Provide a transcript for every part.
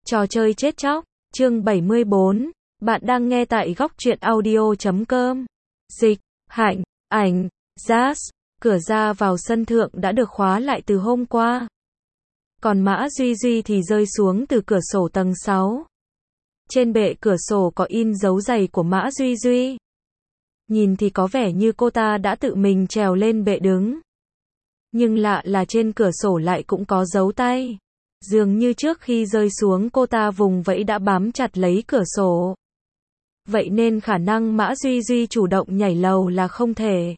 Trò chơi chết chóc, chương 74, bạn đang nghe tại góc truyện audio.com. Dịch, Hạnh, Ảnh, Jazz, cửa ra vào sân thượng đã được khóa lại từ hôm qua. Còn Mã Duy Duy thì rơi xuống từ cửa sổ tầng 6. Trên bệ cửa sổ có in dấu giày của Mã Duy Duy. Nhìn thì có vẻ như cô ta đã tự mình trèo lên bệ đứng. Nhưng lạ là trên cửa sổ lại cũng có dấu tay. Dường như trước khi rơi xuống cô ta vùng vẫy đã bám chặt lấy cửa sổ. Vậy nên khả năng Mã Duy Duy chủ động nhảy lầu là không thể.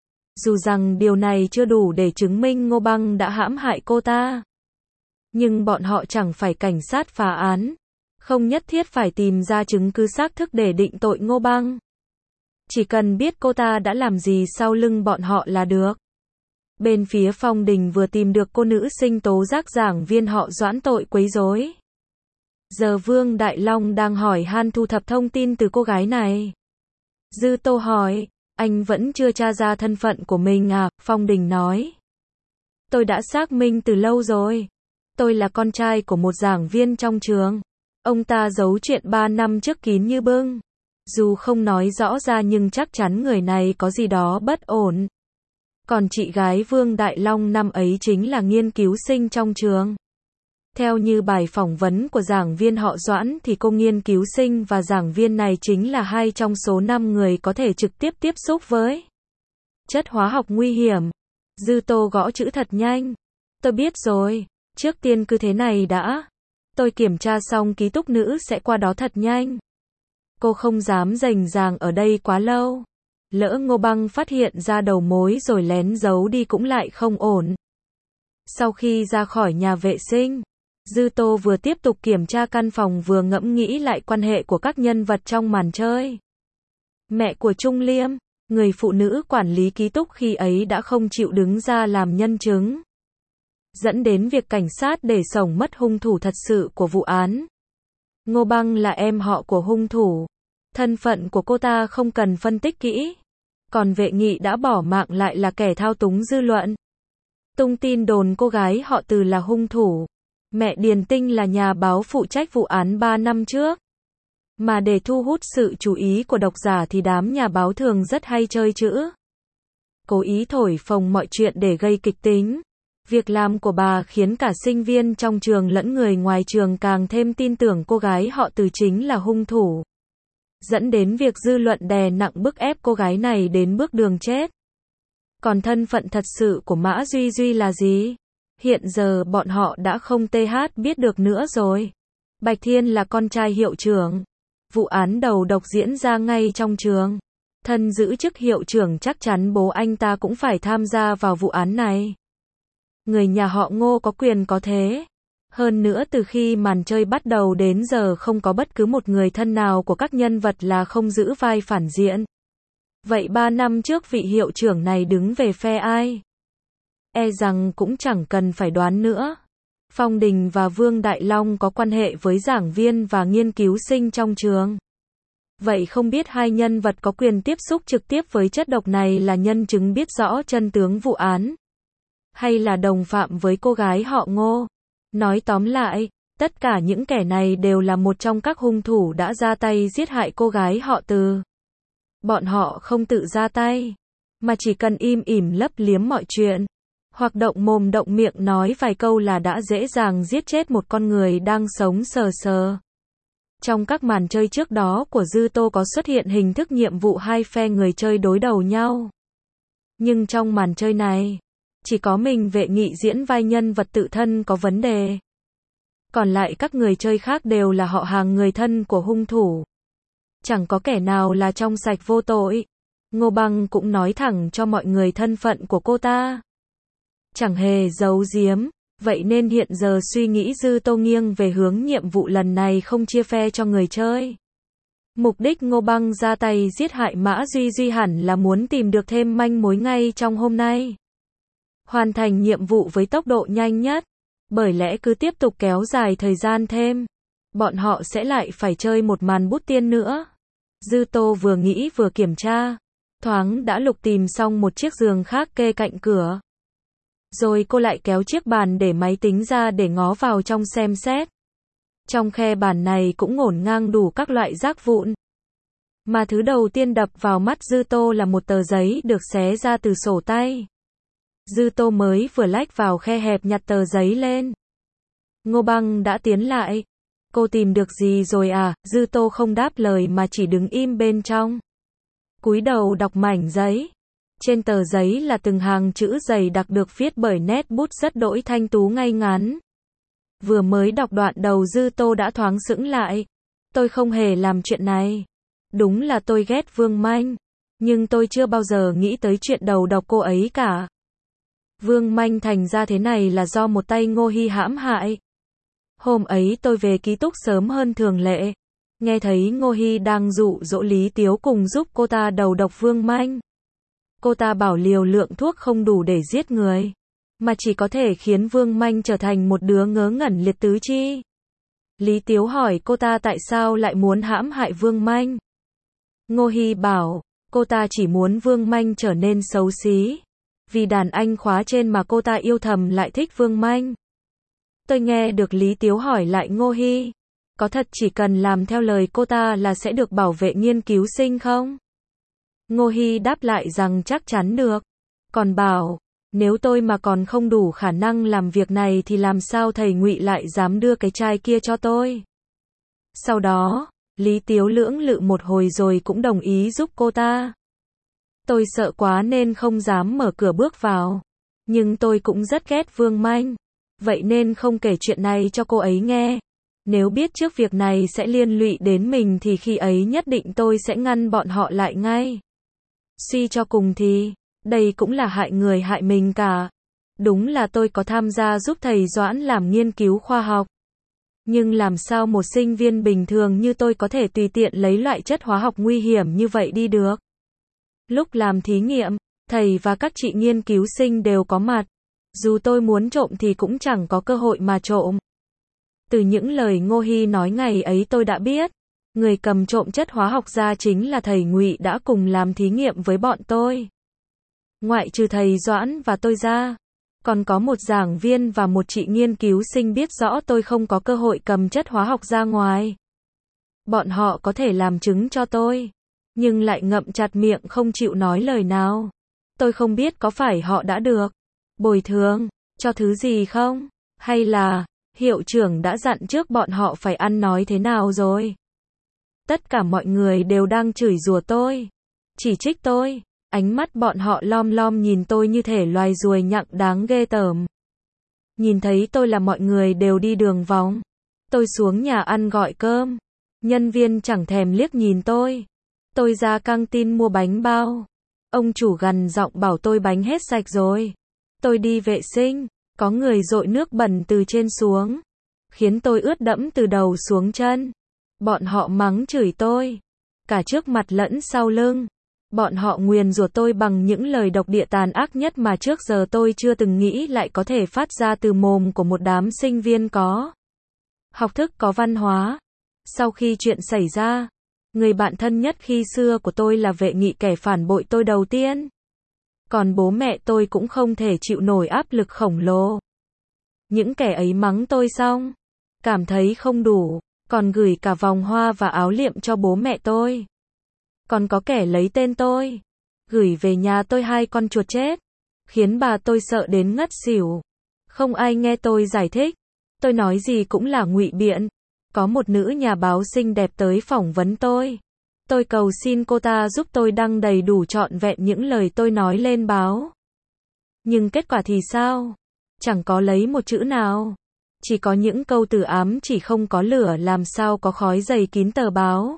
Dù rằng điều này chưa đủ để chứng minh Ngô Băng đã hãm hại cô ta. Nhưng bọn họ chẳng phải cảnh sát phá án. Không nhất thiết phải tìm ra chứng cứ xác thực để định tội Ngô Băng. Chỉ cần biết cô ta đã làm gì sau lưng bọn họ là được. Bên phía Phong Đình vừa tìm được cô nữ sinh tố giác giảng viên họ Doãn tội quấy rối. Giờ Vương Đại Long đang hỏi han thu thập thông tin từ cô gái này. Dư Tô hỏi, anh vẫn chưa tra ra thân phận của mình à? Phong Đình nói. Tôi đã xác minh từ lâu rồi. Tôi là con trai của một giảng viên trong trường. Ông ta giấu chuyện 3 năm trước kín như bưng. Dù không nói rõ ra nhưng chắc chắn người này có gì đó bất ổn. Còn chị gái Vương Đại Long năm ấy chính là nghiên cứu sinh trong trường. Theo như bài phỏng vấn của giảng viên họ Doãn thì cô nghiên cứu sinh và giảng viên này chính là 2 trong số 5 người có thể trực tiếp tiếp xúc với chất hóa học nguy hiểm. Dư Tô gõ chữ thật nhanh. Tôi biết rồi, trước tiên cứ thế này đã. Tôi kiểm tra xong ký túc nữ sẽ qua đó thật nhanh. Cô không dám rành ràng ở đây quá lâu. Lỡ Ngô Băng phát hiện ra đầu mối rồi lén giấu đi cũng lại không ổn. Sau khi ra khỏi nhà vệ sinh, Dư Tô vừa tiếp tục kiểm tra căn phòng vừa ngẫm nghĩ lại quan hệ của các nhân vật trong màn chơi. Mẹ của Trung Liêm, người phụ nữ quản lý ký túc khi ấy đã không chịu đứng ra làm nhân chứng. Dẫn đến việc cảnh sát để sổng mất hung thủ thật sự của vụ án. Ngô Băng là em họ của hung thủ. Thân phận của cô ta không cần phân tích kỹ. Còn Vệ Nghị đã bỏ mạng lại là kẻ thao túng dư luận. Tung tin đồn cô gái họ Từ là hung thủ. Mẹ Điền Tinh là nhà báo phụ trách vụ án 3 năm trước. Mà để thu hút sự chú ý của độc giả thì đám nhà báo thường rất hay chơi chữ. Cố ý thổi phồng mọi chuyện để gây kịch tính. Việc làm của bà khiến cả sinh viên trong trường lẫn người ngoài trường càng thêm tin tưởng cô gái họ Từ chính là hung thủ. Dẫn đến việc dư luận đè nặng bức ép cô gái này đến bước đường chết. Còn thân phận thật sự của Mã Duy Duy là gì? Hiện giờ bọn họ đã không biết được nữa rồi. Bạch Thiên là con trai hiệu trưởng. Vụ án đầu độc diễn ra ngay trong trường. Thân giữ chức hiệu trưởng chắc chắn bố anh ta cũng phải tham gia vào vụ án này. Người nhà họ Ngô có quyền có thế. Hơn nữa từ khi màn chơi bắt đầu đến giờ không có bất cứ một người thân nào của các nhân vật là không giữ vai phản diện. Vậy 3 năm trước vị hiệu trưởng này đứng về phe ai? E rằng cũng chẳng cần phải đoán nữa. Phong Đình và Vương Đại Long có quan hệ với giảng viên và nghiên cứu sinh trong trường. Vậy không biết hai nhân vật có quyền tiếp xúc trực tiếp với chất độc này là nhân chứng biết rõ chân tướng vụ án? Hay là đồng phạm với cô gái họ Ngô? Nói tóm lại, tất cả những kẻ này đều là một trong các hung thủ đã ra tay giết hại cô gái họ Từ. Bọn họ không tự ra tay, mà chỉ cần im ỉm lấp liếm mọi chuyện, hoặc động mồm động miệng nói vài câu là đã dễ dàng giết chết một con người đang sống sờ sờ. Trong các màn chơi trước đó của Dư Tô có xuất hiện hình thức nhiệm vụ hai phe người chơi đối đầu nhau. Nhưng trong màn chơi này, chỉ có mình Vệ Nghị diễn vai nhân vật tự thân có vấn đề. Còn lại các người chơi khác đều là họ hàng người thân của hung thủ. Chẳng có kẻ nào là trong sạch vô tội. Ngô Băng cũng nói thẳng cho mọi người thân phận của cô ta. Chẳng hề giấu giếm. Vậy nên hiện giờ suy nghĩ Dư Tô nghiêng về hướng nhiệm vụ lần này không chia phe cho người chơi. Mục đích Ngô Băng ra tay giết hại Mã Duy Duy hẳn là muốn tìm được thêm manh mối ngay trong hôm nay. Hoàn thành nhiệm vụ với tốc độ nhanh nhất. Bởi lẽ cứ tiếp tục kéo dài thời gian thêm, bọn họ sẽ lại phải chơi một màn bút tiên nữa. Dư Tô vừa nghĩ vừa kiểm tra. Thoáng đã lục tìm xong một chiếc giường khác kê cạnh cửa. Rồi cô lại kéo chiếc bàn để máy tính ra để ngó vào trong xem xét. Trong khe bàn này cũng ngổn ngang đủ các loại rác vụn. Mà thứ đầu tiên đập vào mắt Dư Tô là một tờ giấy được xé ra từ sổ tay. Dư Tô mới vừa lách vào khe hẹp nhặt tờ giấy lên. Ngô Băng đã tiến lại. Cô tìm được gì rồi à? Dư Tô không đáp lời mà chỉ đứng im bên trong. Cúi đầu đọc mảnh giấy. Trên tờ giấy là từng hàng chữ dày đặc được viết bởi nét bút rất đỗi thanh tú ngay ngắn. Vừa mới đọc đoạn đầu Dư Tô đã thoáng sững lại. Tôi không hề làm chuyện này. Đúng là tôi ghét Vương Manh. Nhưng tôi chưa bao giờ nghĩ tới chuyện đầu độc cô ấy cả. Vương Manh thành ra thế này là do một tay Ngô Hi hãm hại. Hôm ấy tôi về ký túc sớm hơn thường lệ. Nghe thấy Ngô Hi đang dụ dỗ Lý Tiếu cùng giúp cô ta đầu độc Vương Manh. Cô ta bảo liều lượng thuốc không đủ để giết người, mà chỉ có thể khiến Vương Manh trở thành một đứa ngớ ngẩn liệt tứ chi. Lý Tiếu hỏi cô ta tại sao lại muốn hãm hại Vương Manh. Ngô Hi bảo, cô ta chỉ muốn Vương Manh trở nên xấu xí. Vì đàn anh khóa trên mà cô ta yêu thầm lại thích Vương Manh. Tôi nghe được Lý Tiếu hỏi lại Ngô Hi, có thật chỉ cần làm theo lời cô ta là sẽ được bảo vệ nghiên cứu sinh không? Ngô Hi đáp lại rằng chắc chắn được. Còn bảo, nếu tôi mà còn không đủ khả năng làm việc này thì làm sao thầy Ngụy lại dám đưa cái chai kia cho tôi? Sau đó, Lý Tiếu lưỡng lự một hồi rồi cũng đồng ý giúp cô ta. Tôi sợ quá nên không dám mở cửa bước vào. Nhưng tôi cũng rất ghét Vương Manh. Vậy nên không kể chuyện này cho cô ấy nghe. Nếu biết trước việc này sẽ liên lụy đến mình thì khi ấy nhất định tôi sẽ ngăn bọn họ lại ngay. Suy cho cùng thì, đây cũng là hại người hại mình cả. Đúng là tôi có tham gia giúp thầy Doãn làm nghiên cứu khoa học. Nhưng làm sao một sinh viên bình thường như tôi có thể tùy tiện lấy loại chất hóa học nguy hiểm như vậy đi được? Lúc làm thí nghiệm, thầy và các chị nghiên cứu sinh đều có mặt. Dù tôi muốn trộm thì cũng chẳng có cơ hội mà trộm. Từ những lời Ngô Hi nói ngày ấy tôi đã biết, người cầm trộm chất hóa học ra chính là thầy Ngụy đã cùng làm thí nghiệm với bọn tôi. Ngoại trừ thầy Doãn và tôi ra, còn có một giảng viên và một chị nghiên cứu sinh biết rõ tôi không có cơ hội cầm chất hóa học ra ngoài. Bọn họ có thể làm chứng cho tôi, nhưng lại ngậm chặt miệng không chịu nói lời nào. Tôi không biết có phải họ đã được bồi thường cho thứ gì không, hay là hiệu trưởng đã dặn trước bọn họ phải ăn nói thế nào rồi. Tất cả mọi người đều đang chửi rủa tôi, chỉ trích tôi. Ánh mắt bọn họ lom lom nhìn tôi như thể loài ruồi nhặng đáng ghê tởm. Nhìn thấy tôi là mọi người đều đi đường vòng. Tôi xuống nhà ăn gọi cơm. Nhân viên chẳng thèm liếc nhìn tôi. Tôi ra căng tin mua bánh bao. Ông chủ gằn giọng bảo tôi bánh hết sạch rồi. Tôi đi vệ sinh, có người dội nước bẩn từ trên xuống, khiến tôi ướt đẫm từ đầu xuống chân. Bọn họ mắng chửi tôi, cả trước mặt lẫn sau lưng. Bọn họ nguyền rủa tôi bằng những lời độc địa tàn ác nhất mà trước giờ tôi chưa từng nghĩ lại có thể phát ra từ mồm của một đám sinh viên có học thức có văn hóa. Sau khi chuyện xảy ra, người bạn thân nhất khi xưa của tôi là Vệ Nghị kẻ phản bội tôi đầu tiên. Còn bố mẹ tôi cũng không thể chịu nổi áp lực khổng lồ. Những kẻ ấy mắng tôi xong, cảm thấy không đủ, còn gửi cả vòng hoa và áo liệm cho bố mẹ tôi. Còn có kẻ lấy tên tôi, gửi về nhà tôi 2 con chuột chết, khiến bà tôi sợ đến ngất xỉu. Không ai nghe tôi giải thích, tôi nói gì cũng là ngụy biện. Có một nữ nhà báo xinh đẹp tới phỏng vấn tôi. Tôi cầu xin cô ta giúp tôi đăng đầy đủ trọn vẹn những lời tôi nói lên báo. Nhưng kết quả thì sao? Chẳng có lấy một chữ nào. Chỉ có những câu từ ám chỉ không có lửa làm sao có khói dày kín tờ báo.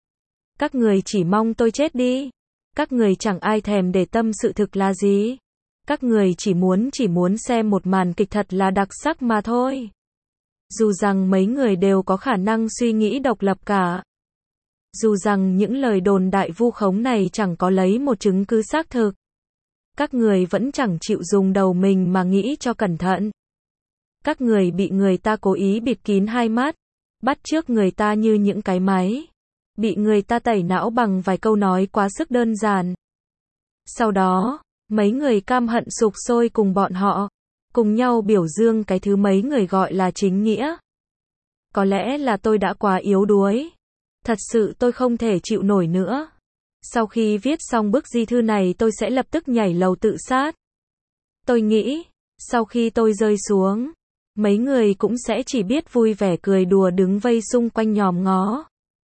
Các người chỉ mong tôi chết đi. Các người chẳng ai thèm để tâm sự thực là gì. Các người chỉ muốn xem một màn kịch thật là đặc sắc mà thôi. Dù rằng mấy người đều có khả năng suy nghĩ độc lập cả. Dù rằng những lời đồn đại vu khống này chẳng có lấy một chứng cứ xác thực. Các người vẫn chẳng chịu dùng đầu mình mà nghĩ cho cẩn thận. Các người bị người ta cố ý bịt kín hai mắt, bắt chước người ta như những cái máy. Bị người ta tẩy não bằng vài câu nói quá sức đơn giản. Sau đó, mấy người cam hận sục sôi cùng bọn họ, cùng nhau biểu dương cái thứ mấy người gọi là chính nghĩa. Có lẽ là tôi đã quá yếu đuối. Thật sự tôi không thể chịu nổi nữa. Sau khi viết xong bức di thư này tôi sẽ lập tức nhảy lầu tự sát. Tôi nghĩ, sau khi tôi rơi xuống, mấy người cũng sẽ chỉ biết vui vẻ cười đùa đứng vây xung quanh nhòm ngó.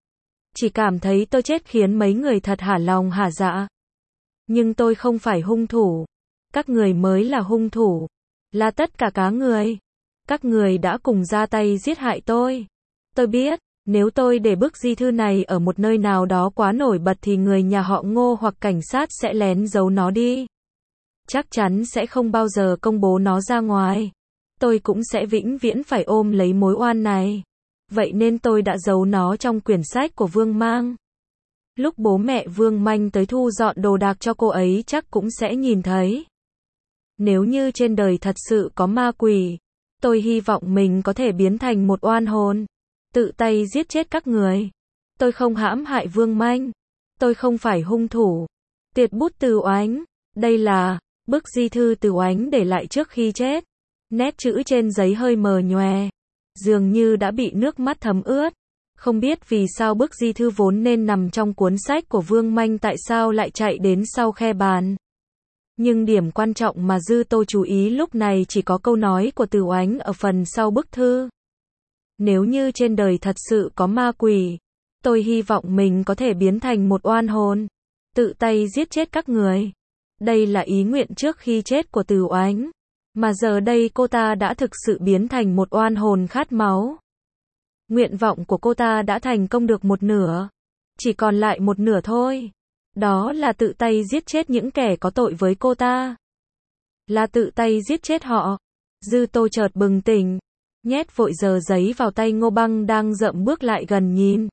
Chỉ cảm thấy tôi chết khiến mấy người thật hả lòng hả dạ. Nhưng tôi không phải hung thủ. Các người mới là hung thủ. Là tất cả cá người. Các người đã cùng ra tay giết hại tôi. Tôi biết, nếu tôi để bức di thư này ở một nơi nào đó quá nổi bật thì người nhà họ Ngô hoặc cảnh sát sẽ lén giấu nó đi. Chắc chắn sẽ không bao giờ công bố nó ra ngoài. Tôi cũng sẽ vĩnh viễn phải ôm lấy mối oan này. Vậy nên tôi đã giấu nó trong quyển sách của Vương Mang. Lúc bố mẹ Vương Manh tới thu dọn đồ đạc cho cô ấy chắc cũng sẽ nhìn thấy. Nếu như trên đời thật sự có ma quỷ, tôi hy vọng mình có thể biến thành một oan hồn, tự tay giết chết các người. Tôi không hãm hại Vương Manh. Tôi không phải hung thủ. Tiệt bút Từ Oánh. Đây là bức di thư Từ Oánh để lại trước khi chết. Nét chữ trên giấy hơi mờ nhòe, dường như đã bị nước mắt thấm ướt. Không biết vì sao bức di thư vốn nên nằm trong cuốn sách của Vương Manh tại sao lại chạy đến sau khe bàn. Nhưng điểm quan trọng mà Dư Tô chú ý lúc này chỉ có câu nói của Từ Oánh ở phần sau bức thư. Nếu như trên đời thật sự có ma quỷ, tôi hy vọng mình có thể biến thành một oan hồn, tự tay giết chết các người. Đây là ý nguyện trước khi chết của Từ Oánh. Mà giờ đây cô ta đã thực sự biến thành một oan hồn khát máu. Nguyện vọng của cô ta đã thành công được một nửa. Chỉ còn lại một nửa thôi. Đó là tự tay giết chết những kẻ có tội với cô ta. Là tự tay giết chết họ. Dư Tô chợt bừng tỉnh, nhét vội tờ giấy vào tay Ngô Băng đang rậm bước lại gần nhìn.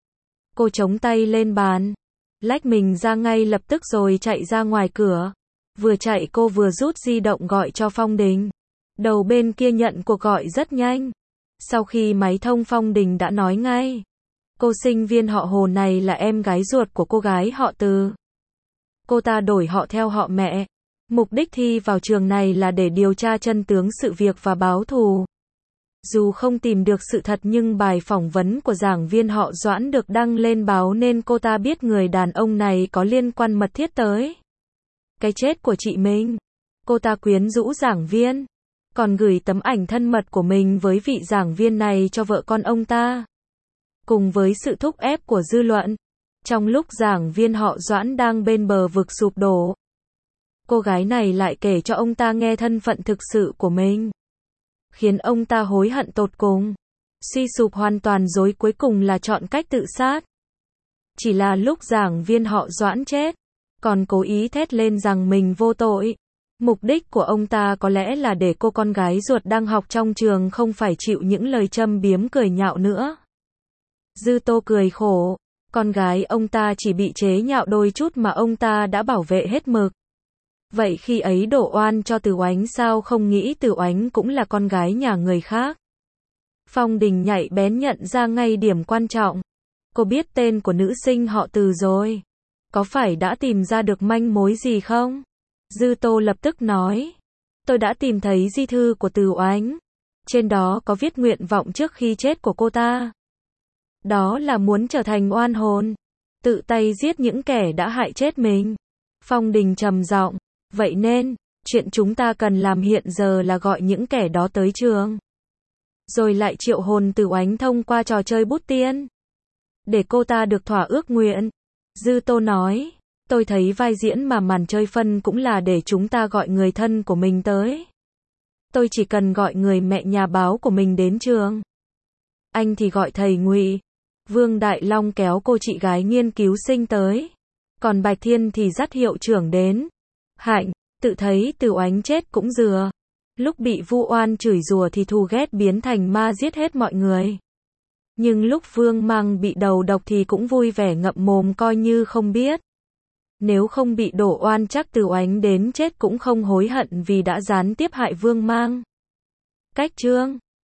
Cô chống tay lên bàn, lách mình ra ngay lập tức rồi chạy ra ngoài cửa. Vừa chạy cô vừa rút di động gọi cho Phong Đình. Đầu bên kia nhận cuộc gọi rất nhanh. Sau khi máy thông Phong Đình đã nói ngay. Cô sinh viên họ Hồ này là em gái ruột của cô gái họ Từ. Cô ta đổi họ theo họ mẹ. Mục đích thi vào trường này là để điều tra chân tướng sự việc và báo thù. Dù không tìm được sự thật nhưng bài phỏng vấn của giảng viên họ Doãn được đăng lên báo nên cô ta biết người đàn ông này có liên quan mật thiết tới cái chết của chị mình. Cô ta quyến rũ giảng viên, còn gửi tấm ảnh thân mật của mình với vị giảng viên này cho vợ con ông ta. Cùng với sự thúc ép của dư luận, trong lúc giảng viên họ Doãn đang bên bờ vực sụp đổ, cô gái này lại kể cho ông ta nghe thân phận thực sự của mình, khiến ông ta hối hận tột cùng. Suy sụp hoàn toàn rồi cuối cùng là chọn cách tự sát. Chỉ là lúc giảng viên họ Doãn chết, còn cố ý thét lên rằng mình vô tội. Mục đích của ông ta có lẽ là để cô con gái ruột đang học trong trường không phải chịu những lời châm biếm cười nhạo nữa. Dư Tô cười khổ, con gái ông ta chỉ bị chế nhạo đôi chút mà ông ta đã bảo vệ hết mực. Vậy khi ấy đổ oan cho Từ Oánh sao không nghĩ Từ Oánh cũng là con gái nhà người khác. Phong Đình nhạy bén nhận ra ngay điểm quan trọng. Cô biết tên của nữ sinh họ Từ rồi. Có phải đã tìm ra được manh mối gì không? Dư Tô lập tức nói. Tôi đã tìm thấy di thư của Từ Oánh. Trên đó có viết nguyện vọng trước khi chết của cô ta. Đó là muốn trở thành oan hồn, tự tay giết những kẻ đã hại chết mình. Phong Đình trầm giọng. Vậy nên, chuyện chúng ta cần làm hiện giờ là gọi những kẻ đó tới trường. Rồi lại triệu hồn Từ Oánh thông qua trò chơi bút tiên. Để cô ta được thỏa ước nguyện. Dư Tô nói. Tôi thấy vai diễn mà màn chơi phân cũng là để chúng ta gọi người thân của mình tới. Tôi chỉ cần gọi người mẹ nhà báo của mình đến trường. Anh thì gọi thầy Ngụy. Vương Đại Long kéo cô chị gái nghiên cứu sinh tới. Còn Bạch Thiên thì dắt hiệu trưởng đến. Hạnh, tự thấy Từ Oánh chết cũng dừa. Lúc bị vu oan chửi rủa thì thù ghét biến thành ma giết hết mọi người. Nhưng lúc Vương Mang bị đầu độc thì cũng vui vẻ ngậm mồm coi như không biết. Nếu không bị đổ oan chắc Từ Oánh đến chết cũng không hối hận vì đã gián tiếp hại Vương Mang. Cách chương